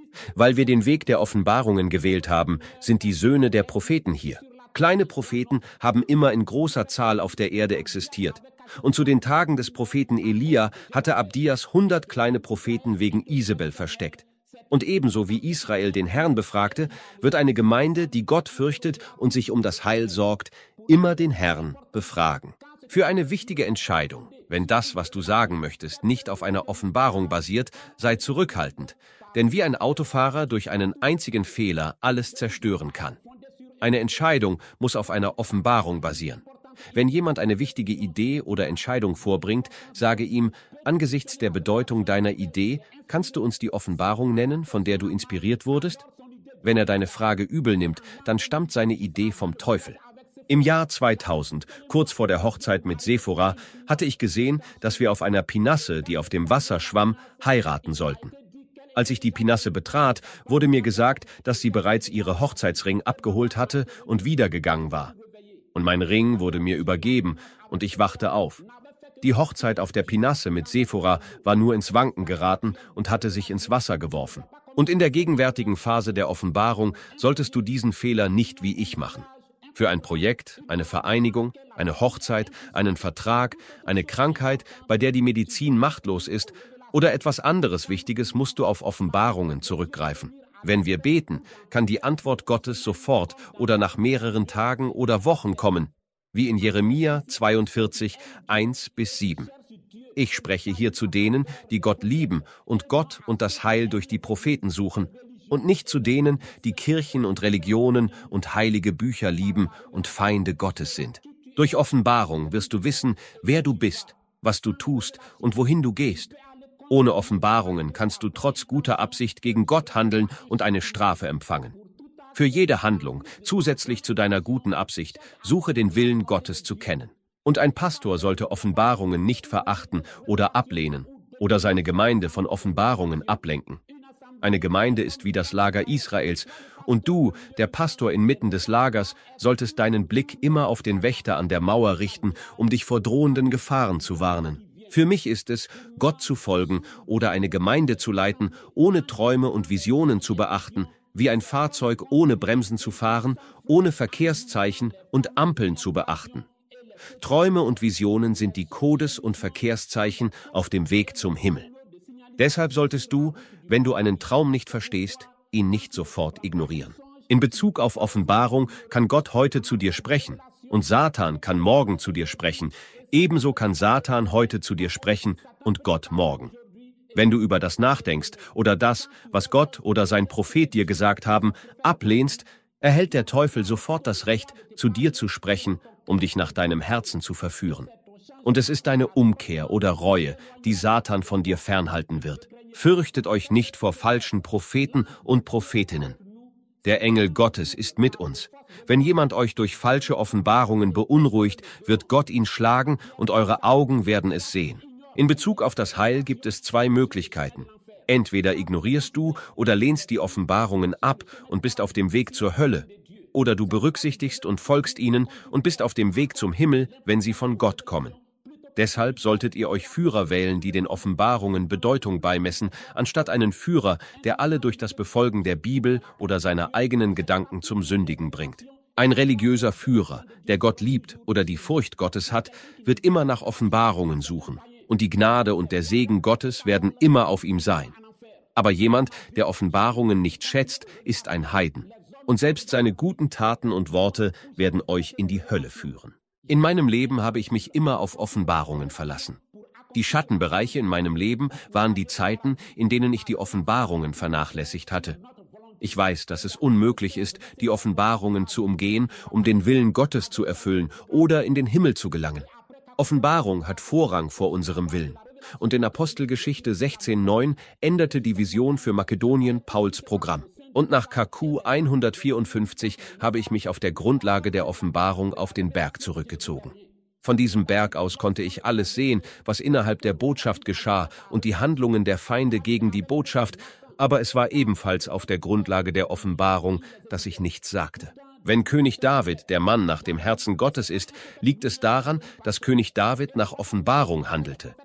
Weil wir den Weg der Offenbarungen gewählt haben, sind die Söhne der Propheten hier. Kleine Propheten haben immer in großer Zahl auf der Erde existiert. Und zu den Tagen des Propheten Elia hatte Abdias hundert kleine Propheten wegen Isabel versteckt. Und ebenso wie Israel den Herrn befragte, wird eine Gemeinde, die Gott fürchtet und sich um das Heil sorgt, immer den Herrn befragen. Für eine wichtige Entscheidung, wenn das, was du sagen möchtest, nicht auf einer Offenbarung basiert, sei zurückhaltend, denn wie ein Autofahrer durch einen einzigen Fehler alles zerstören kann. Eine Entscheidung muss auf einer Offenbarung basieren. Wenn jemand eine wichtige Idee oder Entscheidung vorbringt, sage ihm, angesichts der Bedeutung deiner Idee, kannst du uns die Offenbarung nennen, von der du inspiriert wurdest? Wenn er deine Frage übel nimmt, dann stammt seine Idee vom Teufel. Im Jahr zweitausend, kurz vor der Hochzeit mit Sephora, hatte ich gesehen, dass wir auf einer Pinasse, die auf dem Wasser schwamm, heiraten sollten. Als ich die Pinasse betrat, wurde mir gesagt, dass sie bereits ihre Hochzeitsring abgeholt hatte und wiedergegangen war. Und mein Ring wurde mir übergeben, und ich wachte auf. Die Hochzeit auf der Pinasse mit Sephora war nur ins Wanken geraten und hatte sich ins Wasser geworfen. Und in der gegenwärtigen Phase der Offenbarung solltest du diesen Fehler nicht wie ich machen. Für ein Projekt, eine Vereinigung, eine Hochzeit, einen Vertrag, eine Krankheit, bei der die Medizin machtlos ist, oder etwas anderes Wichtiges musst du auf Offenbarungen zurückgreifen. Wenn wir beten, kann die Antwort Gottes sofort oder nach mehreren Tagen oder Wochen kommen, wie in Jeremia zweiundvierzig, eins bis sieben. Ich spreche hier zu denen, die Gott lieben und Gott und das Heil durch die Propheten suchen, und nicht zu denen, die Kirchen und Religionen und heilige Bücher lieben und Feinde Gottes sind. Durch Offenbarung wirst du wissen, wer du bist, was du tust und wohin du gehst. Ohne Offenbarungen kannst du trotz guter Absicht gegen Gott handeln und eine Strafe empfangen. Für jede Handlung, zusätzlich zu deiner guten Absicht, suche den Willen Gottes zu kennen. Und ein Pastor sollte Offenbarungen nicht verachten oder ablehnen oder seine Gemeinde von Offenbarungen ablenken. Eine Gemeinde ist wie das Lager Israels, und du, der Pastor inmitten des Lagers, solltest deinen Blick immer auf den Wächter an der Mauer richten, um dich vor drohenden Gefahren zu warnen. Für mich ist es, Gott zu folgen oder eine Gemeinde zu leiten, ohne Träume und Visionen zu beachten, wie ein Fahrzeug ohne Bremsen zu fahren, ohne Verkehrszeichen und Ampeln zu beachten. Träume und Visionen sind die Codes und Verkehrszeichen auf dem Weg zum Himmel. Deshalb solltest du, wenn du einen Traum nicht verstehst, ihn nicht sofort ignorieren. In Bezug auf Offenbarung kann Gott heute zu dir sprechen und Satan kann morgen zu dir sprechen. Ebenso kann Satan heute zu dir sprechen und Gott morgen. Wenn du über das nachdenkst oder das, was Gott oder sein Prophet dir gesagt haben, ablehnst, erhält der Teufel sofort das Recht, zu dir zu sprechen, um dich nach deinem Herzen zu verführen. Und es ist deine Umkehr oder Reue, die Satan von dir fernhalten wird. Fürchtet euch nicht vor falschen Propheten und Prophetinnen. Der Engel Gottes ist mit uns. Wenn jemand euch durch falsche Offenbarungen beunruhigt, wird Gott ihn schlagen und eure Augen werden es sehen. In Bezug auf das Heil gibt es zwei Möglichkeiten. Entweder ignorierst du oder lehnst die Offenbarungen ab und bist auf dem Weg zur Hölle. Oder du berücksichtigst und folgst ihnen und bist auf dem Weg zum Himmel, wenn sie von Gott kommen. Deshalb solltet ihr euch Führer wählen, die den Offenbarungen Bedeutung beimessen, anstatt einen Führer, der alle durch das Befolgen der Bibel oder seiner eigenen Gedanken zum Sündigen bringt. Ein religiöser Führer, der Gott liebt oder die Furcht Gottes hat, wird immer nach Offenbarungen suchen, und die Gnade und der Segen Gottes werden immer auf ihm sein. Aber jemand, der Offenbarungen nicht schätzt, ist ein Heiden, und selbst seine guten Taten und Worte werden euch in die Hölle führen. In meinem Leben habe ich mich immer auf Offenbarungen verlassen. Die Schattenbereiche in meinem Leben waren die Zeiten, in denen ich die Offenbarungen vernachlässigt hatte. Ich weiß, dass es unmöglich ist, die Offenbarungen zu umgehen, um den Willen Gottes zu erfüllen oder in den Himmel zu gelangen. Offenbarung hat Vorrang vor unserem Willen. Und in Apostelgeschichte sechzehn neun änderte die Vision für Makedonien Pauls Programm. Und nach K Q hundertvierundfünfzig habe ich mich auf der Grundlage der Offenbarung auf den Berg zurückgezogen. Von diesem Berg aus konnte ich alles sehen, was innerhalb der Botschaft geschah und die Handlungen der Feinde gegen die Botschaft, aber es war ebenfalls auf der Grundlage der Offenbarung, dass ich nichts sagte. Wenn König David der Mann nach dem Herzen Gottes ist, liegt es daran, dass König David nach Offenbarung handelte.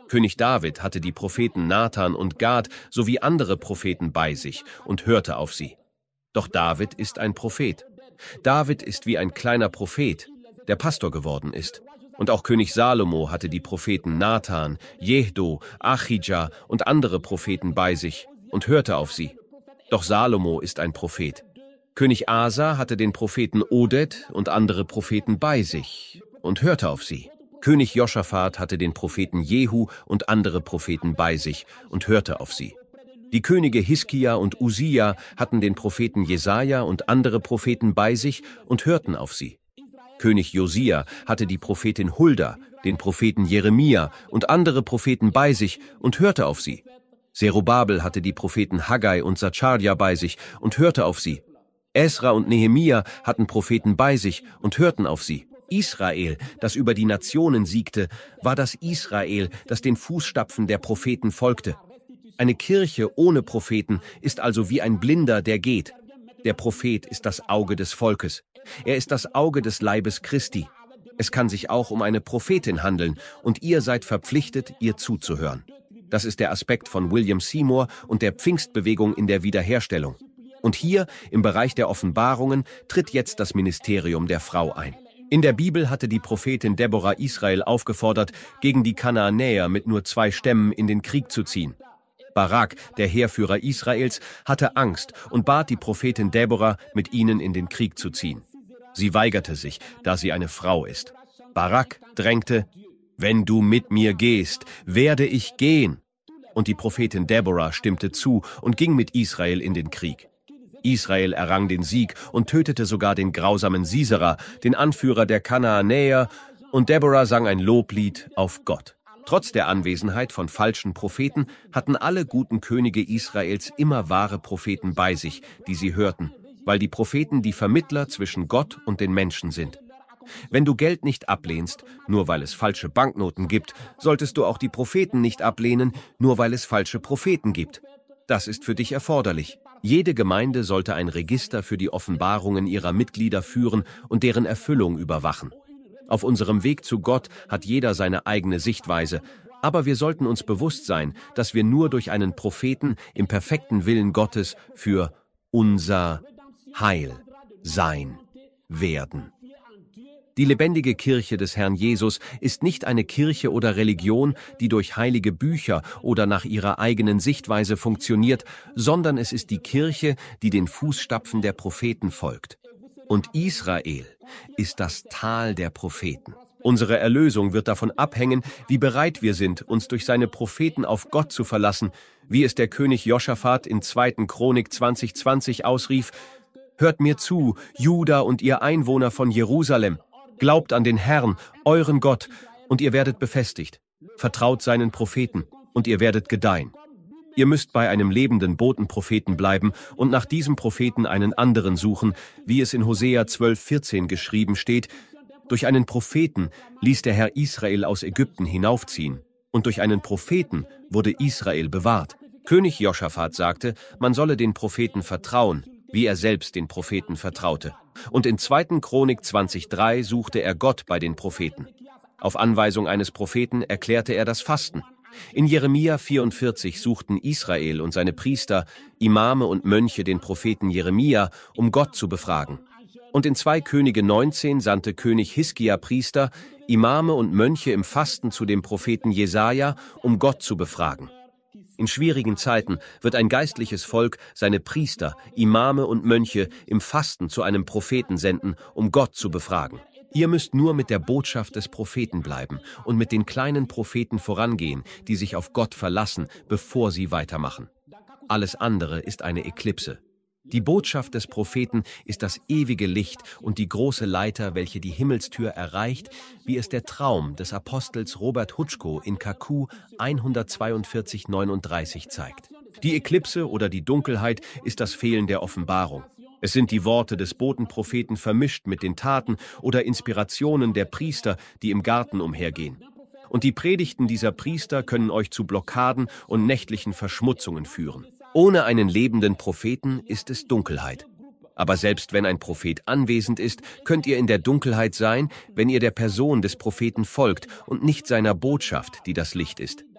König David hatte die Propheten Nathan und Gad sowie andere Propheten bei sich und hörte auf sie. Doch David ist ein Prophet. David ist wie ein kleiner Prophet, der Pastor geworden ist. Und auch König Salomo hatte die Propheten Nathan, Jehdo, Achija und andere Propheten bei sich und hörte auf sie. Doch Salomo ist ein Prophet. König Asa hatte den Propheten Oded und andere Propheten bei sich und hörte auf sie. König Joschafat hatte den Propheten Jehu und andere Propheten bei sich und hörte auf sie. Die Könige Hiskia und Usia hatten den Propheten Jesaja und andere Propheten bei sich und hörten auf sie. König Josia hatte die Prophetin Hulda, den Propheten Jeremia und andere Propheten bei sich und hörte auf sie. Zerubabel hatte die Propheten Haggai und Zacharja bei sich und hörte auf sie. Esra und Nehemia hatten Propheten bei sich und hörten auf sie. Israel, das über die Nationen siegte, war das Israel, das den Fußstapfen der Propheten folgte. Eine Kirche ohne Propheten ist also wie ein Blinder, der geht. Der Prophet ist das Auge des Volkes. Er ist das Auge des Leibes Christi. Es kann sich auch um eine Prophetin handeln, und ihr seid verpflichtet, ihr zuzuhören. Das ist der Aspekt von William Seymour und der Pfingstbewegung in der Wiederherstellung. Und hier, im Bereich der Offenbarungen, tritt jetzt das Ministerium der Frau ein. In der Bibel hatte die Prophetin Deborah Israel aufgefordert, gegen die Kanaanäer mit nur zwei Stämmen in den Krieg zu ziehen. Barak, der Heerführer Israels, hatte Angst und bat die Prophetin Deborah, mit ihnen in den Krieg zu ziehen. Sie weigerte sich, da sie eine Frau ist. Barak drängte: »Wenn du mit mir gehst, werde ich gehen.« Und die Prophetin Deborah stimmte zu und ging mit Israel in den Krieg. Israel errang den Sieg und tötete sogar den grausamen Sisera, den Anführer der Kanaanäer, und Deborah sang ein Loblied auf Gott. Trotz der Anwesenheit von falschen Propheten hatten alle guten Könige Israels immer wahre Propheten bei sich, die sie hörten, weil die Propheten die Vermittler zwischen Gott und den Menschen sind. Wenn du Geld nicht ablehnst, nur weil es falsche Banknoten gibt, solltest du auch die Propheten nicht ablehnen, nur weil es falsche Propheten gibt. Das ist für dich erforderlich. Jede Gemeinde sollte ein Register für die Offenbarungen ihrer Mitglieder führen und deren Erfüllung überwachen. Auf unserem Weg zu Gott hat jeder seine eigene Sichtweise, aber wir sollten uns bewusst sein, dass wir nur durch einen Propheten im perfekten Willen Gottes für unser Heil sein werden. Die lebendige Kirche des Herrn Jesus ist nicht eine Kirche oder Religion, die durch heilige Bücher oder nach ihrer eigenen Sichtweise funktioniert, sondern es ist die Kirche, die den Fußstapfen der Propheten folgt. Und Israel ist das Tal der Propheten. Unsere Erlösung wird davon abhängen, wie bereit wir sind, uns durch seine Propheten auf Gott zu verlassen, wie es der König Joschafat in zweiten Chronik zwanzig zwanzig ausrief: »Hört mir zu, Juda und ihr Einwohner von Jerusalem. Glaubt an den Herrn, euren Gott, und ihr werdet befestigt. Vertraut seinen Propheten, und ihr werdet gedeihen. Ihr müsst bei einem lebenden Botenpropheten bleiben und nach diesem Propheten einen anderen suchen, wie es in Hosea zwölf vierzehn geschrieben steht: Durch einen Propheten ließ der Herr Israel aus Ägypten hinaufziehen, und durch einen Propheten wurde Israel bewahrt.« König Joschafat sagte, man solle den Propheten vertrauen, wie er selbst den Propheten vertraute. Und in zweiten Chronik zwanzig drei suchte er Gott bei den Propheten. Auf Anweisung eines Propheten erklärte er das Fasten. In Jeremia vierundvierzig suchten Israel und seine Priester, Imame und Mönche den Propheten Jeremia, um Gott zu befragen. Und in zwei Könige neunzehn sandte König Hiskia Priester, Imame und Mönche im Fasten zu dem Propheten Jesaja, um Gott zu befragen. In schwierigen Zeiten wird ein geistliches Volk seine Priester, Imame und Mönche im Fasten zu einem Propheten senden, um Gott zu befragen. Ihr müsst nur mit der Botschaft des Propheten bleiben und mit den kleinen Propheten vorangehen, die sich auf Gott verlassen, bevor sie weitermachen. Alles andere ist eine Eklipse. Die Botschaft des Propheten ist das ewige Licht und die große Leiter, welche die Himmelstür erreicht, wie es der Traum des Apostels Robert Hutschko in K Q hundertzweiundvierzig neununddreißig zeigt. Die Eklipse oder die Dunkelheit ist das Fehlen der Offenbarung. Es sind die Worte des Botenpropheten vermischt mit den Taten oder Inspirationen der Priester, die im Garten umhergehen. Und die Predigten dieser Priester können euch zu Blockaden und nächtlichen Verschmutzungen führen. Ohne einen lebenden Propheten ist es Dunkelheit. Aber selbst wenn ein Prophet anwesend ist, könnt ihr in der Dunkelheit sein, wenn ihr der Person des Propheten folgt und nicht seiner Botschaft, die das Licht ist.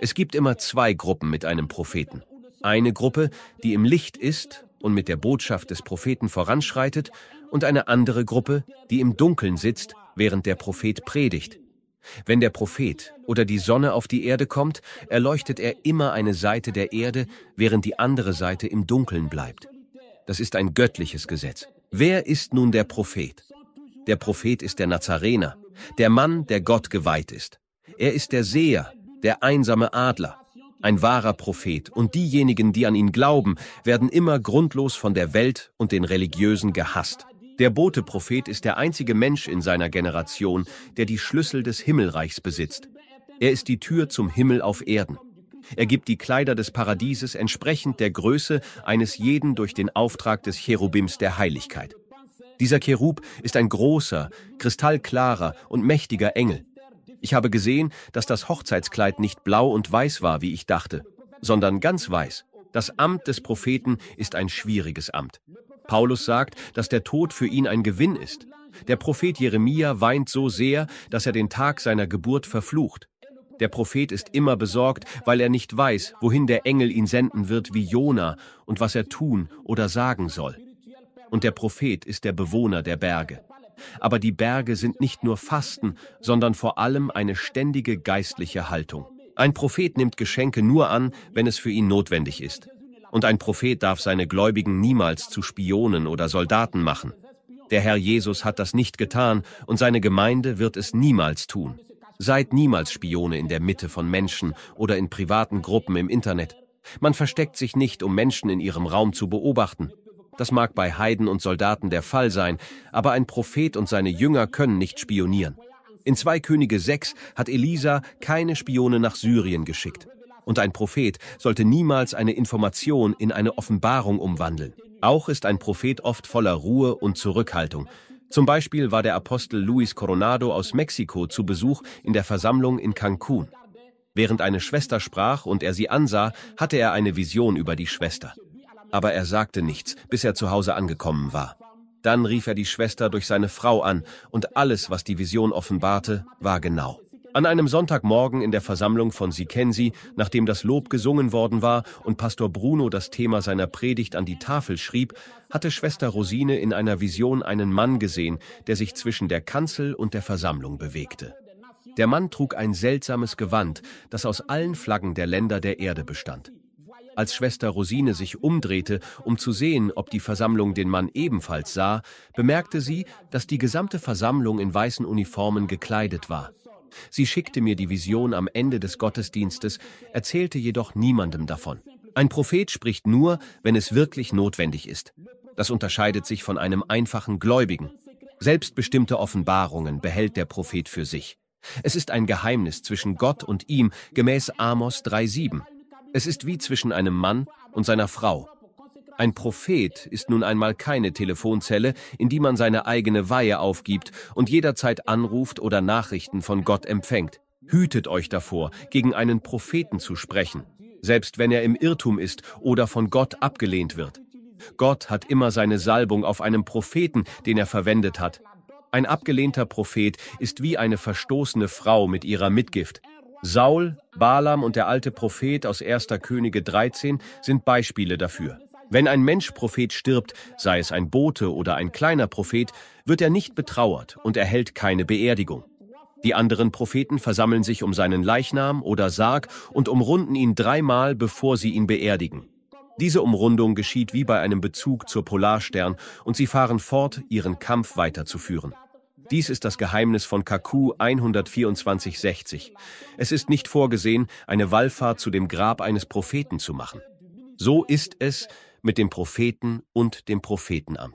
Es gibt immer zwei Gruppen mit einem Propheten. Eine Gruppe, die im Licht ist und mit der Botschaft des Propheten voranschreitet, und eine andere Gruppe, die im Dunkeln sitzt, während der Prophet predigt. Wenn der Prophet oder die Sonne auf die Erde kommt, erleuchtet er immer eine Seite der Erde, während die andere Seite im Dunkeln bleibt. Das ist ein göttliches Gesetz. Wer ist nun der Prophet? Der Prophet ist der Nazarener, der Mann, der Gott geweiht ist. Er ist der Seher, der einsame Adler, ein wahrer Prophet, und diejenigen, die an ihn glauben, werden immer grundlos von der Welt und den Religiösen gehasst. Der Bote-Prophet ist der einzige Mensch in seiner Generation, der die Schlüssel des Himmelreichs besitzt. Er ist die Tür zum Himmel auf Erden. Er gibt die Kleider des Paradieses entsprechend der Größe eines jeden durch den Auftrag des Cherubims der Heiligkeit. Dieser Cherub ist ein großer, kristallklarer und mächtiger Engel. Ich habe gesehen, dass das Hochzeitskleid nicht blau und weiß war, wie ich dachte, sondern ganz weiß. Das Amt des Propheten ist ein schwieriges Amt. Paulus sagt, dass der Tod für ihn ein Gewinn ist. Der Prophet Jeremia weint so sehr, dass er den Tag seiner Geburt verflucht. Der Prophet ist immer besorgt, weil er nicht weiß, wohin der Engel ihn senden wird wie Jona und was er tun oder sagen soll. Und der Prophet ist der Bewohner der Berge. Aber die Berge sind nicht nur Fasten, sondern vor allem eine ständige geistliche Haltung. Ein Prophet nimmt Geschenke nur an, wenn es für ihn notwendig ist. Und ein Prophet darf seine Gläubigen niemals zu Spionen oder Soldaten machen. Der Herr Jesus hat das nicht getan und seine Gemeinde wird es niemals tun. Seid niemals Spione in der Mitte von Menschen oder in privaten Gruppen im Internet. Man versteckt sich nicht, um Menschen in ihrem Raum zu beobachten. Das mag bei Heiden und Soldaten der Fall sein, aber ein Prophet und seine Jünger können nicht spionieren. In zwei Könige sechs hat Elisa keine Spione nach Syrien geschickt. Und ein Prophet sollte niemals eine Information in eine Offenbarung umwandeln. Auch ist ein Prophet oft voller Ruhe und Zurückhaltung. Zum Beispiel war der Apostel Luis Coronado aus Mexiko zu Besuch in der Versammlung in Cancun. Während eine Schwester sprach und er sie ansah, hatte er eine Vision über die Schwester. Aber er sagte nichts, bis er zu Hause angekommen war. Dann rief er die Schwester durch seine Frau an, und alles, was die Vision offenbarte, war genau. An einem Sonntagmorgen in der Versammlung von Sikensi, nachdem das Lob gesungen worden war und Pastor Bruno das Thema seiner Predigt an die Tafel schrieb, hatte Schwester Rosine in einer Vision einen Mann gesehen, der sich zwischen der Kanzel und der Versammlung bewegte. Der Mann trug ein seltsames Gewand, das aus allen Flaggen der Länder der Erde bestand. Als Schwester Rosine sich umdrehte, um zu sehen, ob die Versammlung den Mann ebenfalls sah, bemerkte sie, dass die gesamte Versammlung in weißen Uniformen gekleidet war. Sie schickte mir die Vision am Ende des Gottesdienstes, erzählte jedoch niemandem davon. Ein Prophet spricht nur, wenn es wirklich notwendig ist. Das unterscheidet sich von einem einfachen Gläubigen. Selbstbestimmte Offenbarungen behält der Prophet für sich. Es ist ein Geheimnis zwischen Gott und ihm, gemäß Amos drei sieben. Es ist wie zwischen einem Mann und seiner Frau. Ein Prophet ist nun einmal keine Telefonzelle, in die man seine eigene Weihe aufgibt und jederzeit anruft oder Nachrichten von Gott empfängt. Hütet euch davor, gegen einen Propheten zu sprechen, selbst wenn er im Irrtum ist oder von Gott abgelehnt wird. Gott hat immer seine Salbung auf einem Propheten, den er verwendet hat. Ein abgelehnter Prophet ist wie eine verstoßene Frau mit ihrer Mitgift. Saul, Balaam und der alte Prophet aus erster Könige dreizehn sind Beispiele dafür. Wenn ein Mensch Prophet stirbt, sei es ein Bote oder ein kleiner Prophet, wird er nicht betrauert und erhält keine Beerdigung. Die anderen Propheten versammeln sich um seinen Leichnam oder Sarg und umrunden ihn dreimal, bevor sie ihn beerdigen. Diese Umrundung geschieht wie bei einem Bezug zur Polarstern und sie fahren fort, ihren Kampf weiterzuführen. Dies ist das Geheimnis von K Q hundertvierundzwanzig sechzig. Es ist nicht vorgesehen, eine Wallfahrt zu dem Grab eines Propheten zu machen. So ist es mit dem Propheten und dem Prophetenamt.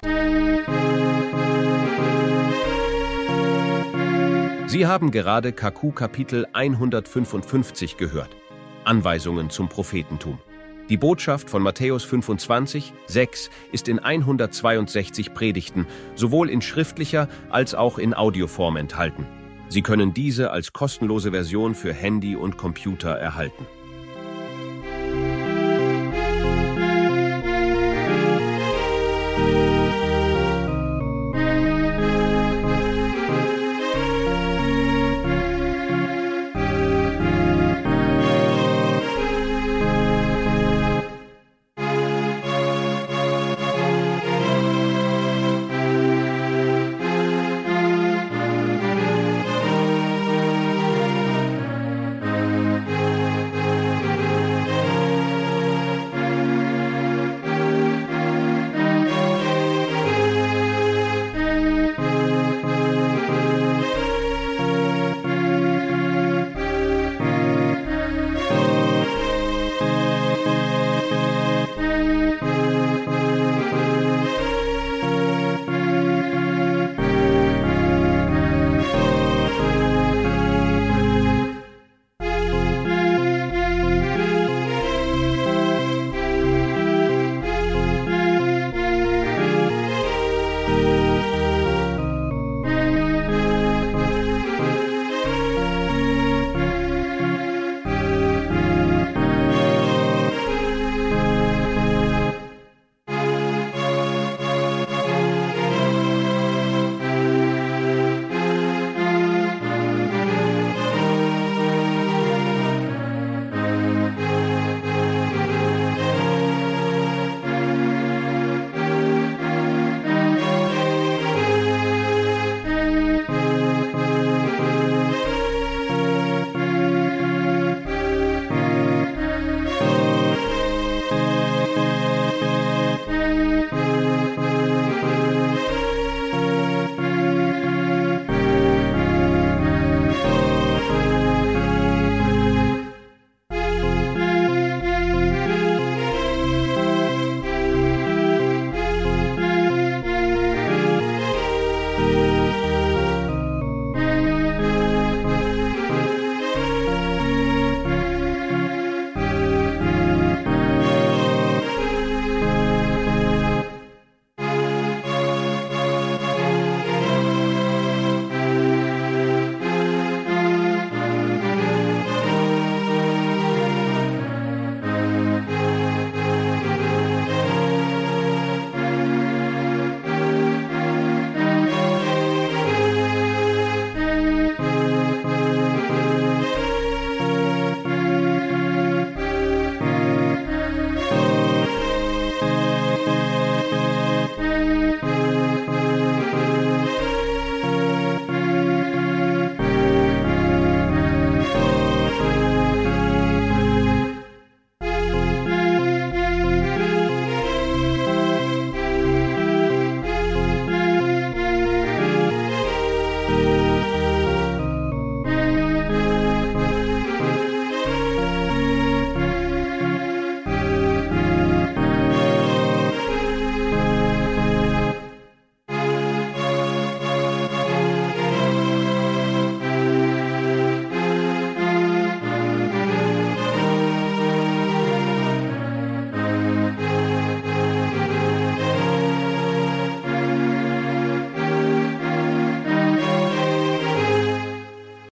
Sie haben gerade K Q Kapitel hundertfünfundfünfzig gehört. Anweisungen zum Prophetentum. Die Botschaft von Matthäus fünfundzwanzig, sechs ist in hundertzweiundsechzig Predigten, sowohl in schriftlicher als auch in Audioform enthalten. Sie können diese als kostenlose Version für Handy und Computer erhalten.